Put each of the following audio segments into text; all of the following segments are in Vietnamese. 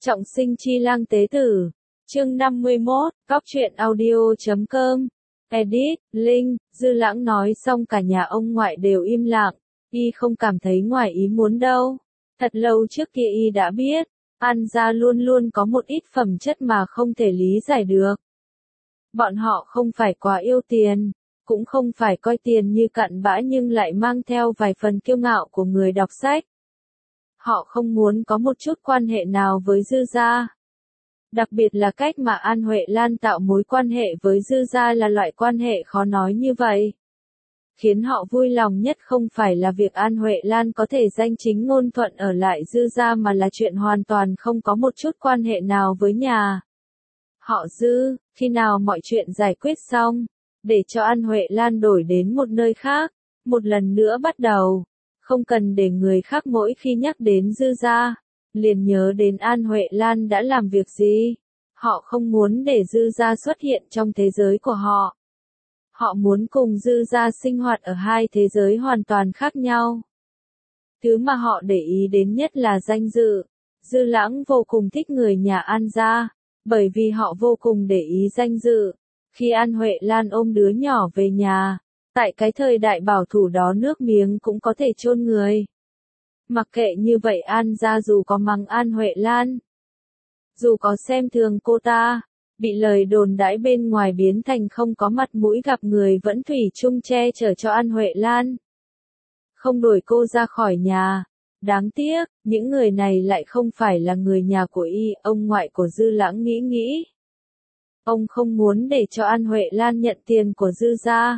Trọng sinh chi lang tế tử. Chương 51, Góc truyện audio.com. Edit, Linh, Dư Lãng nói xong cả nhà ông ngoại đều im lặng, y không cảm thấy ngoài ý muốn đâu. Thật lâu trước kia y đã biết, An gia luôn luôn có một ít phẩm chất mà không thể lý giải được. Bọn họ không phải quá yêu tiền, cũng không phải coi tiền như cặn bã nhưng lại mang theo vài phần kiêu ngạo của người đọc sách. Họ không muốn có một chút quan hệ nào với Dư gia. Đặc biệt là cách mà An Huệ Lan tạo mối quan hệ với Dư gia là loại quan hệ khó nói như vậy. Khiến họ vui lòng nhất không phải là việc An Huệ Lan có thể danh chính ngôn thuận ở lại Dư gia mà là chuyện hoàn toàn không có một chút quan hệ nào với nhà họ Dư. Khi nào mọi chuyện giải quyết xong, để cho An Huệ Lan đổi đến một nơi khác, một lần nữa bắt đầu. Không cần để người khác mỗi khi nhắc đến Dư gia, liền nhớ đến An Huệ Lan đã làm việc gì. Họ không muốn để Dư gia xuất hiện trong thế giới của họ. Họ muốn cùng Dư gia sinh hoạt ở hai thế giới hoàn toàn khác nhau. Thứ mà họ để ý đến nhất là danh dự. Dư Lãng vô cùng thích người nhà An gia, bởi vì họ vô cùng để ý danh dự. Khi An Huệ Lan ôm đứa nhỏ về nhà, tại cái thời đại bảo thủ đó nước miếng cũng có thể chôn người. Mặc kệ như vậy An gia dù có mắng An Huệ Lan, dù có xem thường cô ta, bị lời đồn đãi bên ngoài biến thành không có mặt mũi gặp người vẫn thủy chung che chở cho An Huệ Lan. Không đuổi cô ra khỏi nhà. Đáng tiếc, những người này lại không phải là người nhà của y. Ông ngoại của Dư Lãng nghĩ. Ông không muốn để cho An Huệ Lan nhận tiền của Dư gia.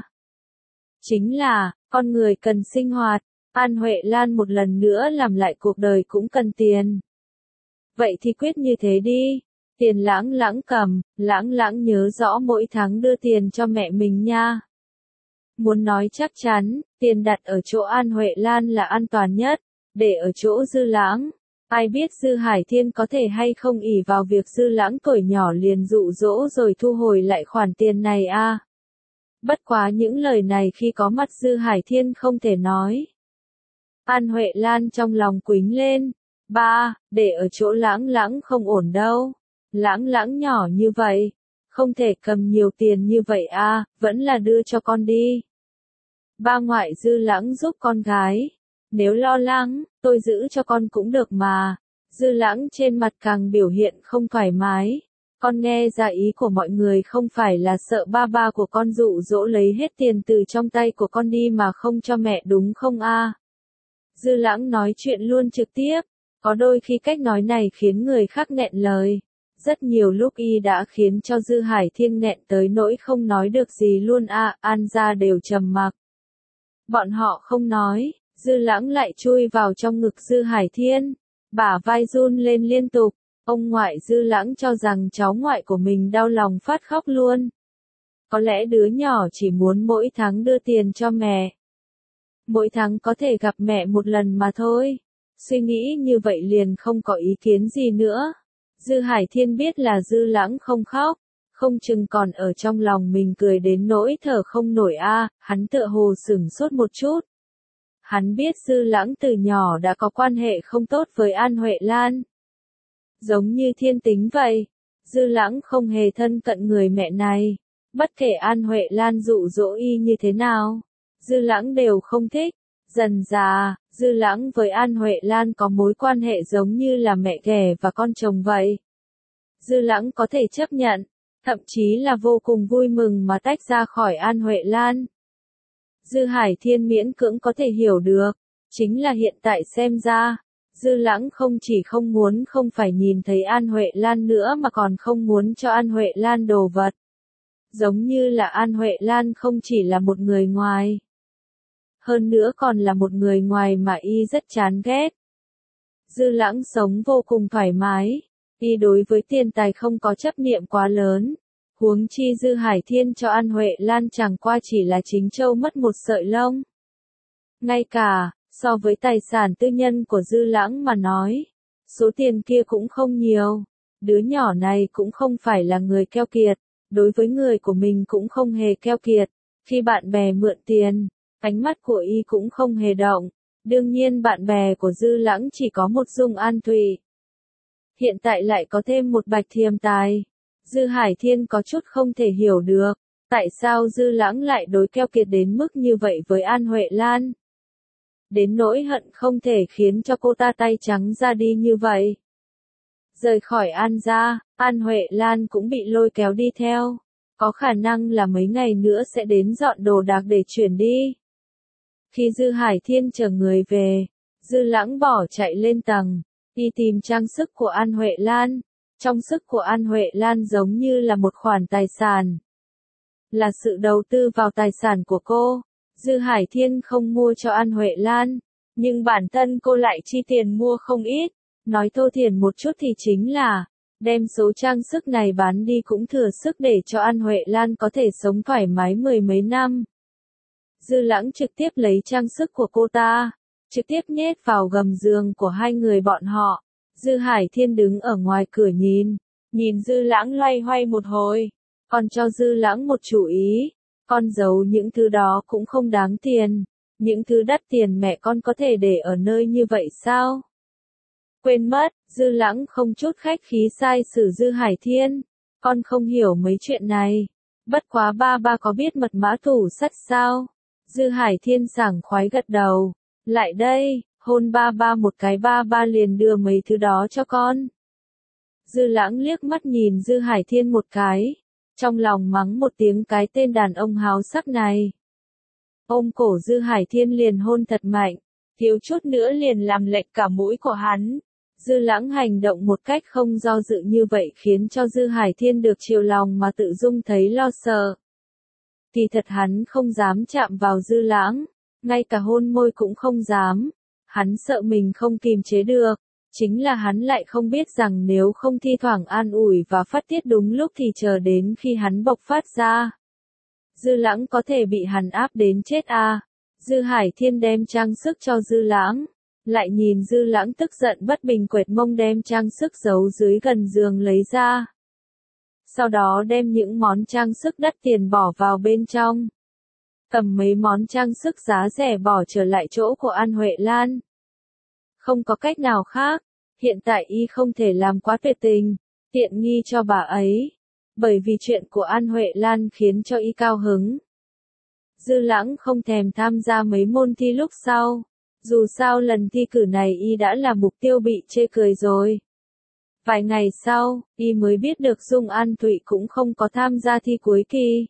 Chính là, con người cần sinh hoạt, An Huệ Lan một lần nữa làm lại cuộc đời cũng cần tiền. Vậy thì quyết như thế đi, tiền Lãng Lãng cầm, Lãng nhớ rõ mỗi tháng đưa tiền cho mẹ mình nha. Muốn nói chắc chắn, tiền đặt ở chỗ An Huệ Lan là an toàn nhất, để ở chỗ Dư Lãng. Ai biết Dư Hải Thiên có thể hay không ỷ vào việc Dư Lãng tuổi nhỏ liền dụ dỗ rồi thu hồi lại khoản tiền này a. Bất quá những lời này khi có mặt Dư Hải Thiên không thể nói. An Huệ Lan trong lòng quýnh lên. Ba, để ở chỗ Lãng không ổn đâu. Lãng nhỏ như vậy, không thể cầm nhiều tiền như vậy a, vẫn là đưa cho con đi. Ba ngoại Dư Lãng giúp con gái. Nếu lo lắng, tôi giữ cho con cũng được mà. Dư Lãng trên mặt càng biểu hiện không thoải mái. Con nghe ra ý của mọi người không phải là sợ ba của con dụ dỗ lấy hết tiền từ trong tay của con đi mà không cho mẹ đúng không a? Dư Lãng nói chuyện luôn trực tiếp. Có đôi khi cách nói này khiến người khác nghẹn lời. Rất nhiều lúc y đã khiến cho Dư Hải Thiên nghẹn tới nỗi không nói được gì luôn a. An gia đều trầm mặc. Bọn họ không nói. Dư Lãng lại chui vào trong ngực Dư Hải Thiên, bả vai run lên liên tục. Ông ngoại Dư Lãng cho rằng cháu ngoại của mình đau lòng phát khóc luôn. Có lẽ đứa nhỏ chỉ muốn mỗi tháng đưa tiền cho mẹ. Mỗi tháng có thể gặp mẹ một lần mà thôi. Suy nghĩ như vậy liền không có ý kiến gì nữa. Dư Hải Thiên biết là Dư Lãng không khóc, không chừng còn ở trong lòng mình cười đến nỗi thở không nổi a. Hắn tựa hồ sửng sốt một chút. Hắn biết Dư Lãng từ nhỏ đã có quan hệ không tốt với An Huệ Lan. Giống như thiên tính vậy, Dư Lãng không hề thân cận người mẹ này. Bất kể An Huệ Lan dụ dỗ y như thế nào, Dư Lãng đều không thích. Dần dà, Dư Lãng với An Huệ Lan có mối quan hệ giống như là mẹ ghẻ và con chồng vậy. Dư Lãng có thể chấp nhận, thậm chí là vô cùng vui mừng mà tách ra khỏi An Huệ Lan. Dư Hải Thiên miễn cưỡng có thể hiểu được, chính là hiện tại xem ra, Dư Lãng không chỉ không muốn không phải nhìn thấy An Huệ Lan nữa mà còn không muốn cho An Huệ Lan đồ vật. Giống như là An Huệ Lan không chỉ là một người ngoài. Hơn nữa còn là một người ngoài mà y rất chán ghét. Dư Lãng sống vô cùng thoải mái, y đối với tiền tài không có chấp niệm quá lớn. Huống chi Dư Hải Thiên cho An Huệ Lan chẳng qua chỉ là chính châu mất một sợi lông. Ngay cả, so với tài sản tư nhân của Dư Lãng mà nói, số tiền kia cũng không nhiều. Đứa nhỏ này cũng không phải là người keo kiệt, đối với người của mình cũng không hề keo kiệt. Khi bạn bè mượn tiền, ánh mắt của y cũng không hề động. Đương nhiên bạn bè của Dư Lãng chỉ có một Dung An Thụy. hiện tại lại có thêm một bạch thiềm tài. Dư Hải Thiên có chút không thể hiểu được, tại sao Dư Lãng lại đối keo kiệt đến mức như vậy với An Huệ Lan. Đến nỗi hận không thể khiến cho cô ta tay trắng ra đi như vậy. Rời khỏi An gia, An Huệ Lan cũng bị lôi kéo đi theo. Có khả năng là mấy ngày nữa sẽ đến dọn đồ đạc để chuyển đi. Khi Dư Hải Thiên chở người về, Dư Lãng bỏ chạy lên tầng, đi tìm trang sức của An Huệ Lan. Trang sức của An Huệ Lan giống như là một khoản tài sản. Là sự đầu tư vào tài sản của cô. Dư Hải Thiên không mua cho An Huệ Lan, nhưng bản thân cô lại chi tiền mua không ít. Nói thô thiển một chút thì chính là, đem số trang sức này bán đi cũng thừa sức để cho An Huệ Lan có thể sống thoải mái mười mấy năm. Dư Lãng trực tiếp lấy trang sức của cô ta, trực tiếp nhét vào gầm giường của hai người bọn họ. Dư Hải Thiên đứng ở ngoài cửa nhìn Dư Lãng loay hoay một hồi, còn cho Dư Lãng một chủ ý, con giấu những thứ đó cũng không đáng tiền, những thứ đắt tiền mẹ con có thể để ở nơi như vậy sao? Quên mất, Dư Lãng không chút khách khí sai xử Dư Hải Thiên, con không hiểu mấy chuyện này, bất quá ba có biết mật mã tủ sắt sao? Dư Hải Thiên sảng khoái gật đầu, lại đây, hôn ba một cái ba liền đưa mấy thứ đó cho con. Dư Lãng liếc mắt nhìn Dư Hải Thiên một cái, trong lòng mắng một tiếng cái tên đàn ông háo sắc này. Ôm cổ Dư Hải Thiên liền hôn thật mạnh, thiếu chút nữa liền làm lệch cả mũi của hắn. Dư Lãng hành động một cách không do dự như vậy khiến cho Dư Hải Thiên được chiều lòng mà tự dung thấy lo sợ. Kỳ thật hắn không dám chạm vào Dư Lãng, ngay cả hôn môi cũng không dám. Hắn sợ mình không kìm chế được, chính là hắn lại không biết rằng nếu không thi thoảng an ủi và phát tiết đúng lúc thì chờ đến khi hắn bộc phát ra. Dư Lãng có thể bị hắn áp đến chết à. Dư Hải Thiên đem trang sức cho Dư Lãng, lại nhìn Dư Lãng tức giận bất bình quệt mông đem trang sức giấu dưới gần giường lấy ra. Sau đó đem những món trang sức đắt tiền bỏ vào bên trong. Cầm mấy món trang sức giá rẻ bỏ trở lại chỗ của An Huệ Lan. Không có cách nào khác, hiện tại y không thể làm quá tuyệt tình, tiện nghi cho bà ấy. Bởi vì chuyện của An Huệ Lan khiến cho y cao hứng. Dư Lãng không thèm tham gia mấy môn thi lúc sau. Dù sao lần thi cử này y đã là mục tiêu bị chê cười rồi. Vài ngày sau, y mới biết được Dung An Thụy cũng không có tham gia thi cuối kỳ.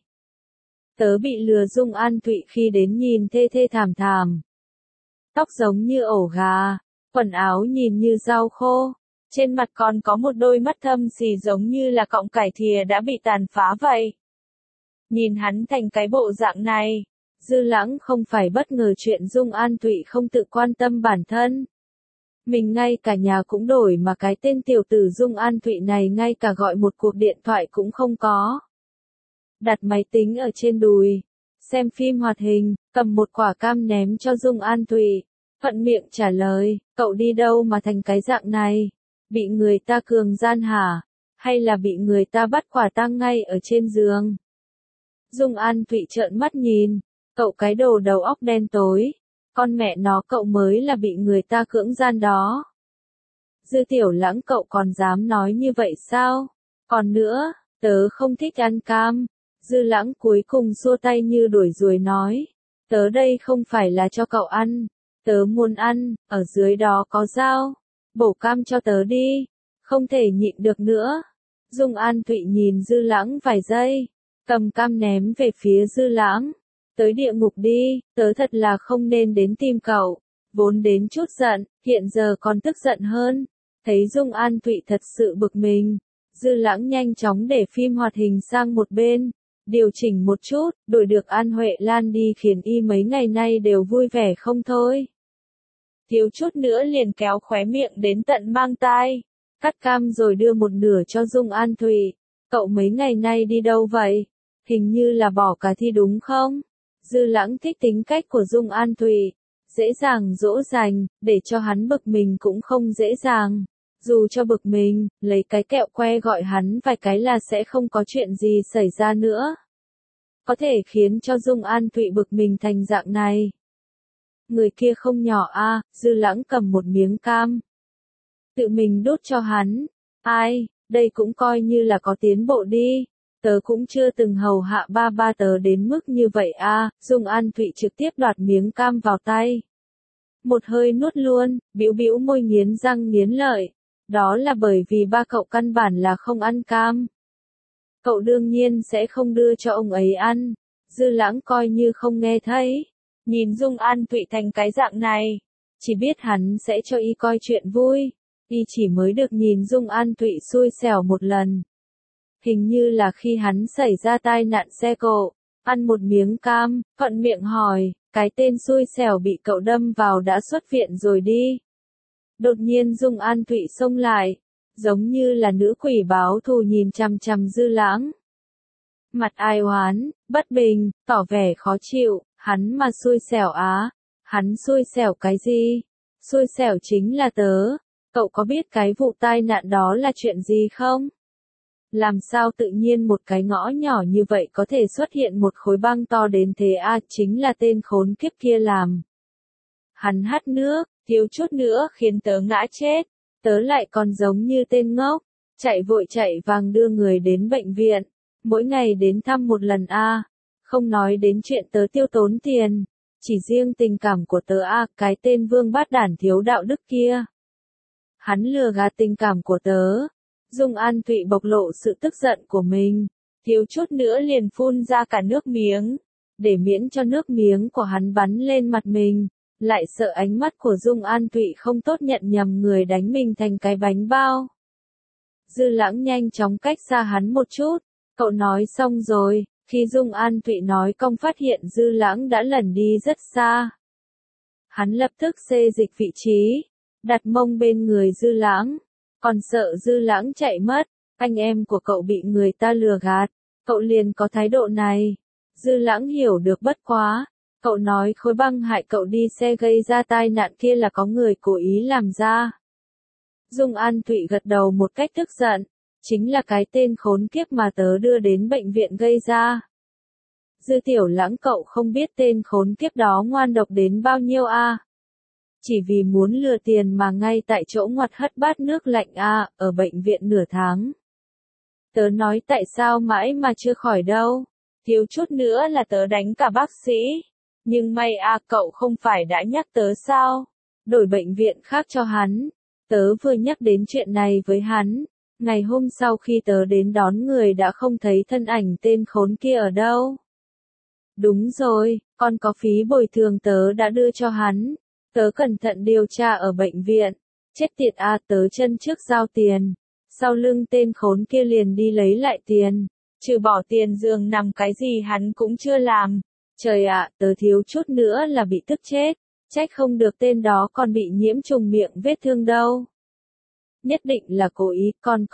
Tớ bị lừa Dung An Thụy khi đến nhìn thê thê thảm thảm. Tóc giống như ổ gà, quần áo nhìn như rau khô, trên mặt còn có một đôi mắt thâm xì giống như là cọng cải thìa đã bị tàn phá vậy. Nhìn hắn thành cái bộ dạng này, Dư Lãng không phải bất ngờ chuyện Dung An Thụy không tự quan tâm bản thân. Mình ngay cả nhà cũng đổi mà cái tên tiểu tử Dung An Thụy này ngay cả gọi một cuộc điện thoại cũng không có. Đặt máy tính ở trên đùi, xem phim hoạt hình, cầm một quả cam ném cho Dung An Thụy, thuận miệng trả lời, cậu đi đâu mà thành cái dạng này? Bị người ta cường gian hả? Hay là bị người ta bắt quả tang ngay ở trên giường? Dung An Thụy trợn mắt nhìn, cậu cái đồ đầu óc đen tối, con mẹ nó cậu mới là bị người ta cưỡng gian đó. Dư Tiểu Lãng cậu còn dám nói như vậy sao? Còn nữa, tớ không thích ăn cam. Dư Lãng cuối cùng xua tay như đuổi ruồi nói, tớ đây không phải là cho cậu ăn, tớ muốn ăn, ở dưới đó có dao, bổ cam cho tớ đi, không thể nhịn được nữa. Dung An Thụy nhìn Dư Lãng vài giây, cầm cam ném về phía Dư Lãng, tới địa ngục đi, tớ thật là không nên đến tìm cậu, vốn đến chút giận, hiện giờ còn tức giận hơn. Thấy Dung An Thụy thật sự bực mình, Dư Lãng nhanh chóng để phim hoạt hình sang một bên, điều chỉnh một chút, đổi được An Huệ Lan đi khiến y mấy ngày nay đều vui vẻ không thôi. Thiếu chút nữa liền kéo khóe miệng đến tận mang tai, cắt cam rồi đưa một nửa cho Dung An Thụy. Cậu mấy ngày nay đi đâu vậy? Hình như là bỏ cả thi đúng không? Dư Lãng thích tính cách của Dung An Thụy, dễ dàng dỗ dành, để cho hắn bực mình cũng không dễ dàng. Dù cho bực mình, lấy cái kẹo que gọi hắn vài cái là sẽ không có chuyện gì xảy ra nữa. Có thể khiến cho Dung An Thụy bực mình thành dạng này. Người kia không nhỏ a. Dư Lãng cầm một miếng cam, tự mình đút cho hắn, Ai, đây cũng coi như là có tiến bộ đi. Tớ cũng chưa từng hầu hạ ba ba tớ đến mức như vậy a. Dung An Thụy trực tiếp đoạt miếng cam vào tay. Một hơi nuốt luôn, bĩu bĩu môi nghiến răng nghiến lợi. Đó là bởi vì ba cậu căn bản là không ăn cam. Cậu đương nhiên sẽ không đưa cho ông ấy ăn. Dư Lãng coi như không nghe thấy. Nhìn Dung An Thụy thành cái dạng này. Chỉ biết hắn sẽ cho y coi chuyện vui. Y chỉ mới được nhìn Dung An Thụy xui xẻo một lần. Hình như là khi hắn xảy ra tai nạn xe cộ, ăn một miếng cam, thuận miệng hỏi, cái tên xui xẻo bị cậu đâm vào đã xuất viện rồi đi. Đột nhiên Dung An Thụy xông lại, giống như là nữ quỷ báo thù nhìn chằm chằm Dư Lãng. Mặt ai oán, bất bình, tỏ vẻ khó chịu, hắn mà xui xẻo á, hắn xui xẻo cái gì? Xui xẻo chính là tớ, cậu có biết cái vụ tai nạn đó là chuyện gì không? Làm sao tự nhiên một cái ngõ nhỏ như vậy có thể xuất hiện một khối băng to đến thế à, chính là tên khốn kiếp kia làm. Hắn hắt nước, thiếu chút nữa khiến tớ ngã chết, tớ lại còn giống như tên ngốc, chạy vội chạy vàng đưa người đến bệnh viện, mỗi ngày đến thăm một lần a. Không nói đến chuyện tớ tiêu tốn tiền, chỉ riêng tình cảm của tớ a, cái tên vương bát đản thiếu đạo đức kia. Hắn lừa gạt tình cảm của tớ. Dung An Thụy bộc lộ sự tức giận của mình, thiếu chút nữa liền phun ra cả nước miếng, để miễn cho nước miếng của hắn bắn lên mặt mình, lại sợ ánh mắt của Dung An Thụy không tốt nhận nhầm người đánh mình thành cái bánh bao. Dư Lãng nhanh chóng cách xa hắn một chút, cậu nói xong rồi, khi Dung An Thụy nói cong phát hiện Dư Lãng đã lẩn đi rất xa. Hắn lập tức xê dịch vị trí, đặt mông bên người Dư Lãng. Còn sợ Dư Lãng chạy mất, anh em của cậu bị người ta lừa gạt, cậu liền có thái độ này. Dư Lãng hiểu được bất quá, cậu nói khối băng hại cậu đi xe gây ra tai nạn kia là có người cố ý làm ra. Dung An Thụy gật đầu một cách tức giận, chính là cái tên khốn kiếp mà tớ đưa đến bệnh viện gây ra. Dư Tiểu Lãng cậu không biết tên khốn kiếp đó ngoan độc đến bao nhiêu a. Chỉ vì muốn lừa tiền mà ngay tại chỗ ngoặt hất bát nước lạnh a, ở bệnh viện nửa tháng. Tớ nói tại sao mãi mà chưa khỏi đâu, thiếu chút nữa là tớ đánh cả bác sĩ. Nhưng may a, cậu không phải đã nhắc tớ sao? Đổi bệnh viện khác cho hắn. Tớ vừa nhắc đến chuyện này với hắn. Ngày hôm sau khi tớ đến đón người đã không thấy thân ảnh tên khốn kia ở đâu. Đúng rồi, còn có phí bồi thường tớ đã đưa cho hắn. Tớ cẩn thận điều tra ở bệnh viện. Chết tiệt a, tớ chân trước giao tiền. Sau lưng tên khốn kia liền đi lấy lại tiền. Trừ bỏ tiền giường nằm cái gì hắn cũng chưa làm. Trời ạ, tớ thiếu chút nữa là bị tức chết. Trách không được tên đó còn bị nhiễm trùng miệng vết thương đâu. Nhất định là cố ý, còn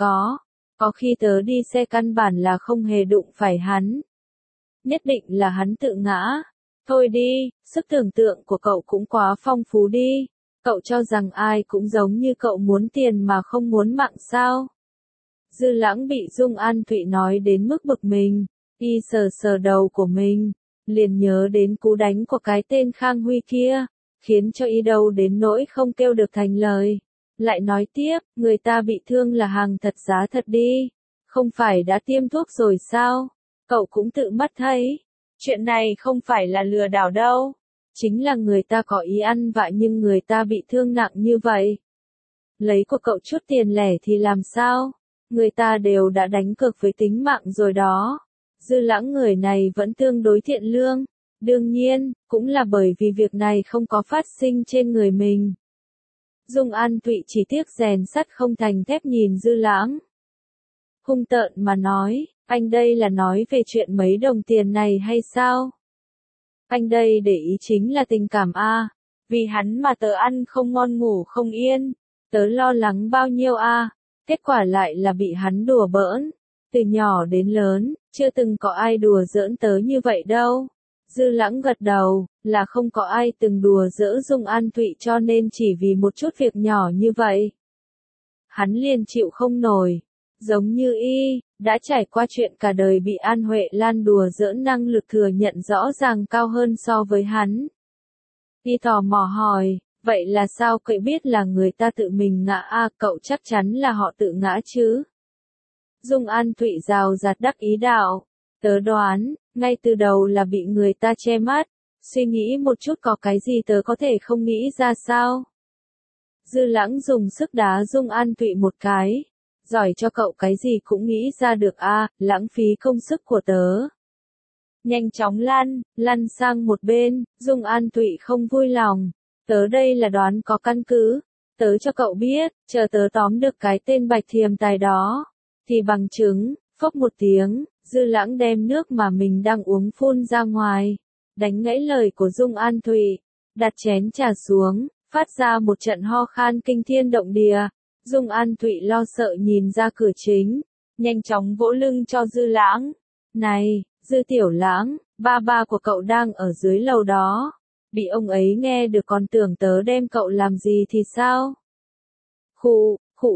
có khi tớ đi xe căn bản là không hề đụng phải hắn. Nhất định là hắn tự ngã. Thôi đi, sức tưởng tượng của cậu cũng quá phong phú đi. Cậu cho rằng ai cũng giống như cậu muốn tiền mà không muốn mạng sao? Dư Lãng bị Dung An Thụy nói đến mức bực mình, y sờ sờ đầu của mình, liền nhớ đến cú đánh của cái tên Khang Huy kia, khiến cho y đau đến nỗi không kêu được thành lời. Lại nói tiếp, người ta bị thương là hàng thật giá thật đi, không phải đã tiêm thuốc rồi sao? Cậu cũng tự mắt thấy. Chuyện này không phải là lừa đảo đâu, chính là người ta có ý ăn vạ nhưng người ta bị thương nặng như vậy. Lấy của cậu chút tiền lẻ thì làm sao? Người ta đều đã đánh cược với tính mạng rồi đó. Dư Lãng người này vẫn tương đối thiện lương, đương nhiên, cũng là bởi vì việc này không có phát sinh trên người mình. Dung An Thụy chỉ tiếc rèn sắt không thành thép nhìn Dư Lãng. Hung tợn mà nói. Anh đây là nói về chuyện mấy đồng tiền này hay sao? Anh đây để ý chính là tình cảm a, vì hắn mà tớ ăn không ngon ngủ không yên, tớ lo lắng bao nhiêu a, kết quả lại là bị hắn đùa bỡn, từ nhỏ đến lớn, chưa từng có ai đùa giỡn tớ như vậy đâu. Dư Lãng gật đầu, là không có ai từng đùa giỡn Dung An Thụy cho nên chỉ vì một chút việc nhỏ như vậy. Hắn liền chịu không nổi. Giống như y, đã trải qua chuyện cả đời bị An Huệ Lan đùa giỡn năng lực thừa nhận rõ ràng cao hơn so với hắn. Y tò mò hỏi, Vậy là sao cậu biết là người ta tự mình ngã cậu chắc chắn là họ tự ngã chứ? Dung An Thụy rào rạt đắc ý đạo. Tớ đoán, ngay từ đầu là bị người ta che mắt. Suy nghĩ một chút có cái gì tớ có thể không nghĩ ra sao? Dư Lãng dùng sức đá Dung An Thụy một cái. Giỏi cho cậu cái gì cũng nghĩ ra được lãng phí công sức của tớ. Nhanh chóng lăn sang một bên, Dung An Thụy không vui lòng. Tớ đây là đoán có căn cứ. Tớ cho cậu biết, chờ tớ tóm được cái tên Bạch Thiềm Tài đó. Thì bằng chứng, phốc một tiếng, Dư Lãng đem nước mà mình đang uống phun ra ngoài. Đánh gãy lời của Dung An Thụy. Đặt chén trà xuống, phát ra một trận ho khan kinh thiên động địa. Dung An Thụy lo sợ nhìn ra cửa chính. Nhanh chóng vỗ lưng cho Dư Lãng. Này, Dư Tiểu Lãng, ba của cậu đang ở dưới lầu đó. Bị ông ấy nghe được còn tưởng tớ đem cậu làm gì thì sao? Khụ,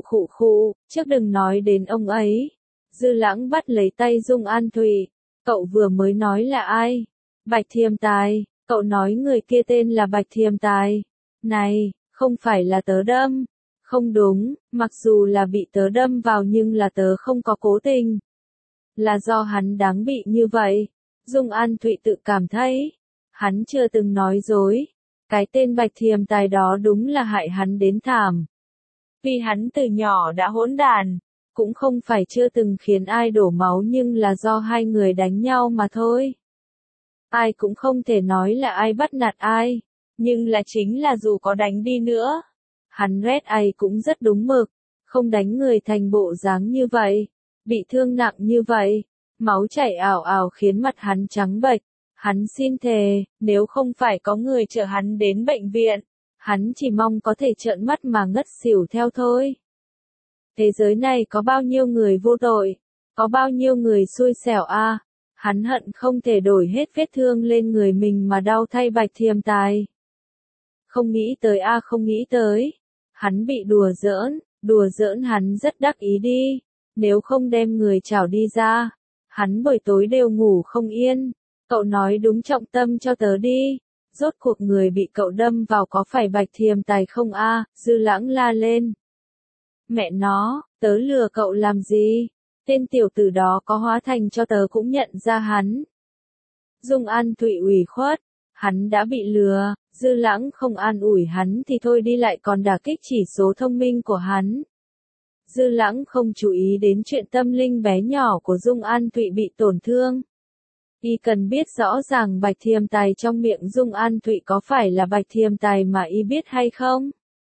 trước đừng nói đến ông ấy. Dư Lãng bắt lấy tay Dung An Thụy. Cậu vừa mới nói là ai? Bạch Thiềm Tài, cậu nói người kia tên là Bạch Thiềm Tài. Này, không phải là tớ đâm. Không đúng, mặc dù là bị tớ đâm vào nhưng là tớ không có cố tình. Là do hắn đáng bị như vậy. Dung An Thụy tự cảm thấy. Hắn chưa từng nói dối. Cái tên Bạch Thiềm Tài đó đúng là hại hắn đến thảm. Vì hắn từ nhỏ đã hỗn đàn. Cũng không phải chưa từng khiến ai đổ máu nhưng là do hai người đánh nhau mà thôi. Ai cũng không thể nói là ai bắt nạt ai. Nhưng là chính là dù có đánh đi nữa. Hắn rét ai cũng rất đúng mực. Không đánh người thành bộ dáng như vậy. Bị thương nặng như vậy. Máu chảy ảo ảo khiến mặt hắn trắng bệch. Hắn xin thề, nếu không phải có người chở hắn đến bệnh viện, hắn chỉ mong có thể trợn mắt mà ngất xỉu theo thôi. Thế giới này có bao nhiêu người vô tội, có bao nhiêu người xui xẻo hắn hận không thể đổi hết vết thương lên người mình mà đau thay Bạch Thiềm Tài. Không nghĩ tới không nghĩ tới. Hắn bị đùa giỡn hắn rất đắc ý đi. Nếu không đem người chảo đi ra, hắn buổi tối đều ngủ không yên. Cậu nói đúng trọng tâm cho tớ đi. Rốt cuộc người bị cậu đâm vào có phải Bạch Thiềm Tài không Dư Lãng la lên. Mẹ nó, tớ lừa cậu làm gì? Tên tiểu tử đó có hóa thành cho tớ cũng nhận ra hắn. Dung An Thụy ủy khuất. Hắn đã bị lừa. Dư Lãng không an ủi hắn thì thôi đi lại còn đả kích chỉ số thông minh của hắn. Dư Lãng không chú ý đến chuyện tâm linh bé nhỏ của Dung An Thụy bị tổn thương. Y cần biết rõ ràng Bạch Thiềm Tài trong miệng Dung An Thụy có phải là Bạch Thiềm Tài mà y biết hay không?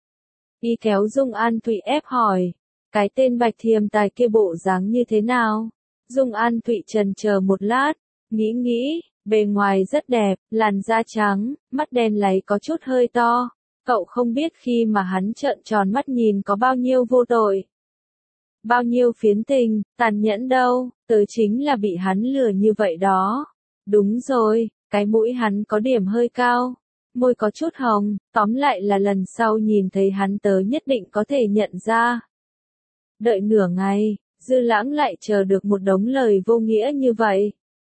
Y kéo Dung An Thụy ép hỏi. Cái tên Bạch Thiềm Tài kia bộ dáng như thế nào? Dung An Thụy chần chờ một lát. Nghĩ, bề ngoài rất đẹp, làn da trắng, mắt đen láy có chút hơi to. Cậu không biết khi mà hắn trợn tròn mắt nhìn có bao nhiêu vô tội. Bao nhiêu phiến tình, tàn nhẫn đâu, tớ chính là bị hắn lừa như vậy đó. Đúng rồi, cái mũi hắn có điểm hơi cao, môi có chút hồng, tóm lại là lần sau nhìn thấy hắn tớ nhất định có thể nhận ra. Đợi nửa ngày, Dư Lãng lại chờ được một đống lời vô nghĩa như vậy.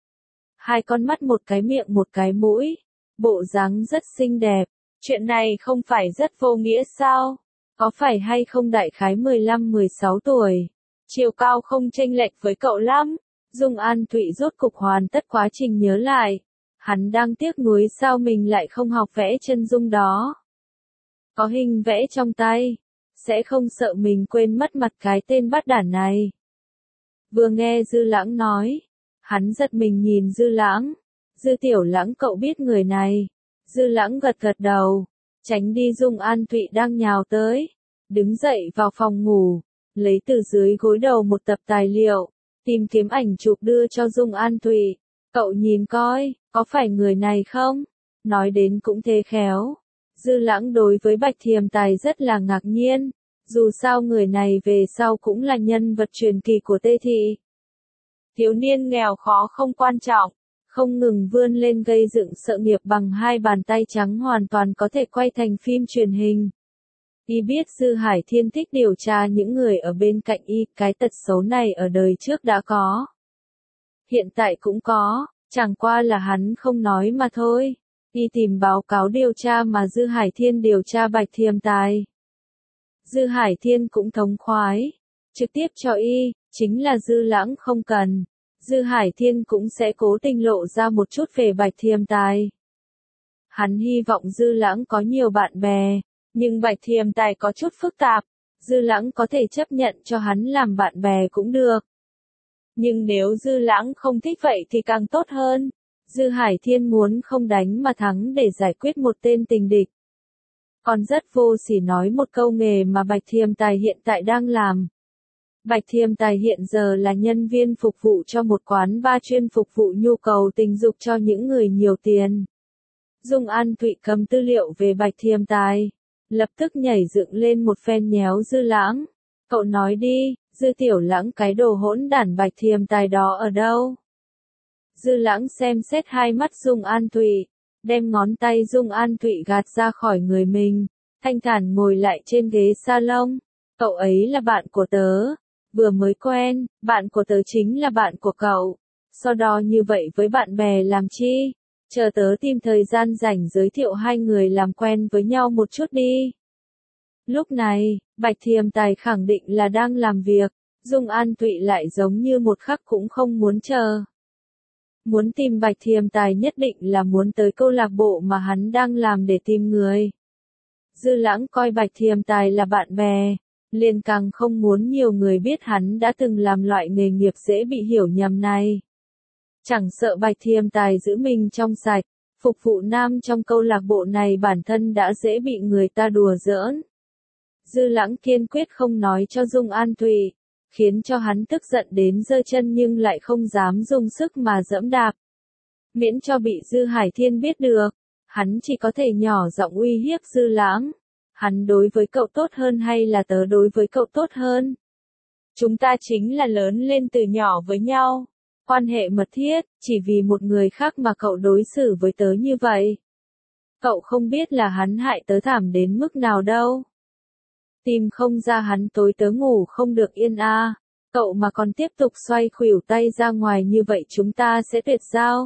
Hai con mắt một cái miệng một cái mũi, bộ dáng rất xinh đẹp, chuyện này không phải rất vô nghĩa sao? Có phải hay không đại khái 15-16 tuổi, chiều cao không chênh lệch với cậu lắm. Dung An Thụy rốt cục hoàn tất quá trình nhớ lại. Hắn đang tiếc nuối sao mình lại không học vẽ chân dung đó. Có hình vẽ trong tay, sẽ không sợ mình quên mất mặt cái tên bắt đản này. Vừa nghe Dư Lãng nói, hắn giật mình nhìn Dư Lãng. Dư Tiểu Lãng cậu biết người này. Dư Lãng gật gật đầu, tránh đi Dung An Thụy đang nhào tới. Đứng dậy vào phòng ngủ, lấy từ dưới gối đầu một tập tài liệu, tìm kiếm ảnh chụp đưa cho Dung An Thụy. Cậu nhìn coi, có phải người này không? Nói đến cũng thế khéo. Dư Lãng đối với Bạch Thiềm Tài rất là ngạc nhiên. Dù sao người này về sau cũng là nhân vật truyền kỳ của Tê Thị. Thiếu niên nghèo khó không quan trọng, không ngừng vươn lên gây dựng sự nghiệp bằng hai bàn tay trắng hoàn toàn có thể quay thành phim truyền hình. Y biết Dư Hải Thiên thích điều tra những người ở bên cạnh y, cái tật xấu này ở đời trước đã có. Hiện tại cũng có, chẳng qua là hắn không nói mà thôi. đi tìm báo cáo điều tra mà Dư Hải Thiên điều tra Bạch Thiềm Tài. Dư Hải Thiên cũng thống khoái, trực tiếp cho y, chính là Dư Lãng không cần. Dư Hải Thiên cũng sẽ cố tình lộ ra một chút về Bạch Thiềm Tài. Hắn hy vọng Dư Lãng có nhiều bạn bè, nhưng Bạch Thiềm Tài có chút phức tạp, Dư Lãng có thể chấp nhận cho hắn làm bạn bè cũng được. Nhưng nếu Dư Lãng không thích vậy thì càng tốt hơn. Dư Hải Thiên muốn không đánh mà thắng để giải quyết một tên tình địch. Còn rất vô sỉ nói một câu nghề mà Bạch Thiềm Tài hiện tại đang làm. Bạch Thiềm Tài hiện giờ là nhân viên phục vụ cho một quán bar chuyên phục vụ nhu cầu tình dục cho những người nhiều tiền. Dung An Thụy cầm tư liệu về Bạch Thiềm Tài, lập tức nhảy dựng lên một phen nhéo Dư Lãng. Cậu nói đi, Dư Tiểu Lãng cái đồ hỗn đản Bạch Thiềm Tài đó ở đâu? Dư Lãng xem xét hai mắt Dung An Thụy, đem ngón tay Dung An Thụy gạt ra khỏi người mình, thanh thản ngồi lại trên ghế salon. Cậu ấy là bạn của tớ, vừa mới quen, bạn của tớ chính là bạn của cậu. Sau đó như vậy với bạn bè làm chi? Chờ tớ tìm thời gian rảnh giới thiệu hai người làm quen với nhau một chút đi. Lúc này, Bạch Thiềm Tài khẳng định là đang làm việc, Dung An Thụy lại giống như một khắc cũng không muốn chờ. Muốn tìm Bạch Thiềm Tài nhất định là muốn tới câu lạc bộ mà hắn đang làm để tìm người. Dư Lãng coi Bạch Thiềm Tài là bạn bè, liền càng không muốn nhiều người biết hắn đã từng làm loại nghề nghiệp dễ bị hiểu nhầm này. Chẳng sợ Bạch Thiềm Tài giữ mình trong sạch, phục vụ nam trong câu lạc bộ này bản thân đã dễ bị người ta đùa giỡn. Dư Lãng kiên quyết không nói cho Dung An Thụy, khiến cho hắn tức giận đến giơ chân nhưng lại không dám dùng sức mà giẫm đạp. Miễn cho bị Dư Hải Thiên biết được, hắn chỉ có thể nhỏ giọng uy hiếp Dư Lãng. Hắn đối với cậu tốt hơn hay là tớ đối với cậu tốt hơn? Chúng ta chính là lớn lên từ nhỏ với nhau, quan hệ mật thiết, chỉ vì một người khác mà cậu đối xử với tớ như vậy. Cậu không biết là hắn hại tớ thảm đến mức nào đâu. Tìm không ra hắn tối tớ ngủ không được yên à. Cậu mà còn tiếp tục xoay khuỷu tay ra ngoài như vậy chúng ta sẽ tuyệt giao.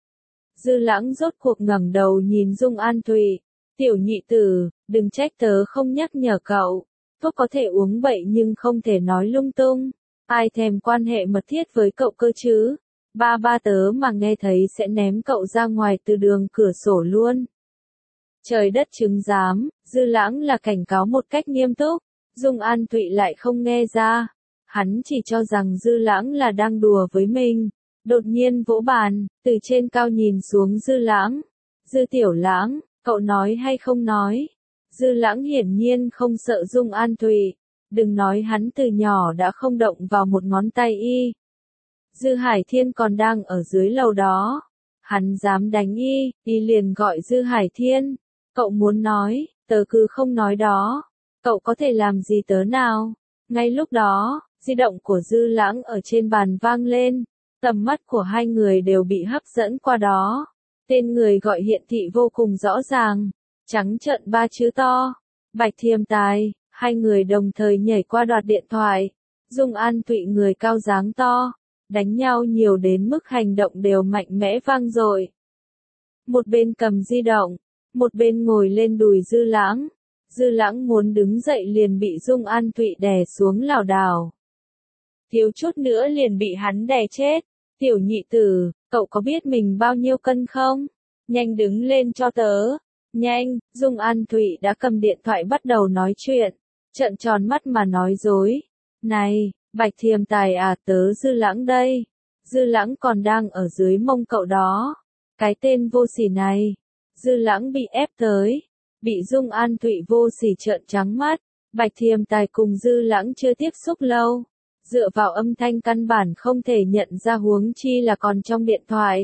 Dư Lãng rốt cuộc ngẩng đầu nhìn Dung An Thụy. Tiểu nhị tử, đừng trách tớ không nhắc nhở cậu. Thuốc có thể uống bậy nhưng không thể nói lung tung. Ai thèm quan hệ mật thiết với cậu cơ chứ? Ba tớ mà nghe thấy sẽ ném cậu ra ngoài từ đường cửa sổ luôn. Trời đất chứng giám, Dư Lãng là cảnh cáo một cách nghiêm túc. Dung An Thụy lại không nghe ra. Hắn chỉ cho rằng Dư Lãng là đang đùa với mình. Đột nhiên vỗ bàn, từ trên cao nhìn xuống Dư Lãng. Dư Tiểu Lãng, cậu nói hay không nói? Dư Lãng hiển nhiên không sợ Dung An Thụy. Đừng nói hắn từ nhỏ đã không động vào một ngón tay y. Dư Hải Thiên còn đang ở dưới lầu đó. Hắn dám đánh y, y liền gọi Dư Hải Thiên. Cậu muốn nói, tớ cứ không nói đó. Cậu có thể làm gì tớ nào? Ngay lúc đó, di động của Dư Lãng ở trên bàn vang lên. Tầm mắt của hai người đều bị hấp dẫn qua đó. Tên người gọi hiện thị vô cùng rõ ràng. Trắng trợn ba chữ to. Bạch Thiềm Tài. Hai người đồng thời nhảy qua đoạt điện thoại. Dung An Thụy người cao dáng to. Đánh nhau nhiều đến mức hành động đều mạnh mẽ vang dội. Một bên cầm di động. Một bên ngồi lên đùi Dư Lãng. Dư Lãng muốn đứng dậy liền bị Dung An Thụy đè xuống lảo đảo. Thiếu chút nữa liền bị hắn đè chết. Tiểu nhị tử, cậu có biết mình bao nhiêu cân không? Nhanh đứng lên cho tớ. Nhanh, Dung An Thụy đã cầm điện thoại bắt đầu nói chuyện. Trợn tròn mắt mà nói dối. Này, Bạch Thiềm Tài à, tớ Dư Lãng đây. Dư Lãng còn đang ở dưới mông cậu đó. Cái tên vô sỉ này. Dư Lãng bị ép tới. Bị Dung An Thụy vô sỉ trợn trắng mắt. Bạch Thiềm Tài cùng Dư Lãng chưa tiếp xúc lâu. Dựa vào âm thanh căn bản không thể nhận ra huống chi là còn trong điện thoại.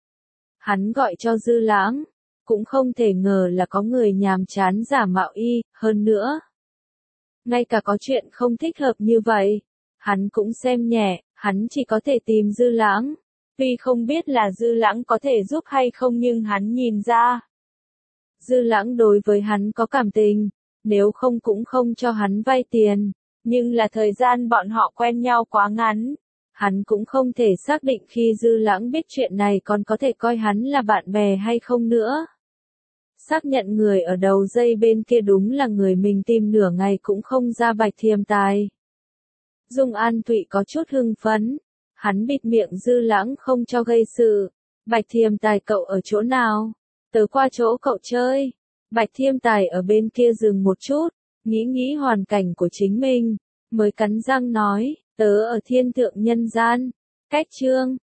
Hắn gọi cho Dư Lãng. Cũng không thể ngờ là có người nhàm chán giả mạo y, hơn nữa. Ngay cả có chuyện không thích hợp như vậy. Hắn cũng xem nhẹ, hắn chỉ có thể tìm Dư Lãng. Tuy không biết là Dư Lãng có thể giúp hay không nhưng hắn nhìn ra. Dư Lãng đối với hắn có cảm tình, nếu không cũng không cho hắn vay tiền. Nhưng là thời gian bọn họ quen nhau quá ngắn. Hắn cũng không thể xác định khi Dư Lãng biết chuyện này còn có thể coi hắn là bạn bè hay không nữa. xác nhận người ở đầu dây bên kia đúng là người mình tìm nửa ngày cũng không ra Bạch Thiêm Tài. Dung An Thụy có chút hưng phấn, hắn bịt miệng Dư Lãng không cho gây sự. Bạch Thiêm Tài cậu ở chỗ nào? Tớ qua chỗ cậu chơi. Bạch Thiêm Tài ở bên kia dừng một chút, nghĩ hoàn cảnh của chính mình, mới cắn răng nói, tớ ở thiên thượng nhân gian, cách chương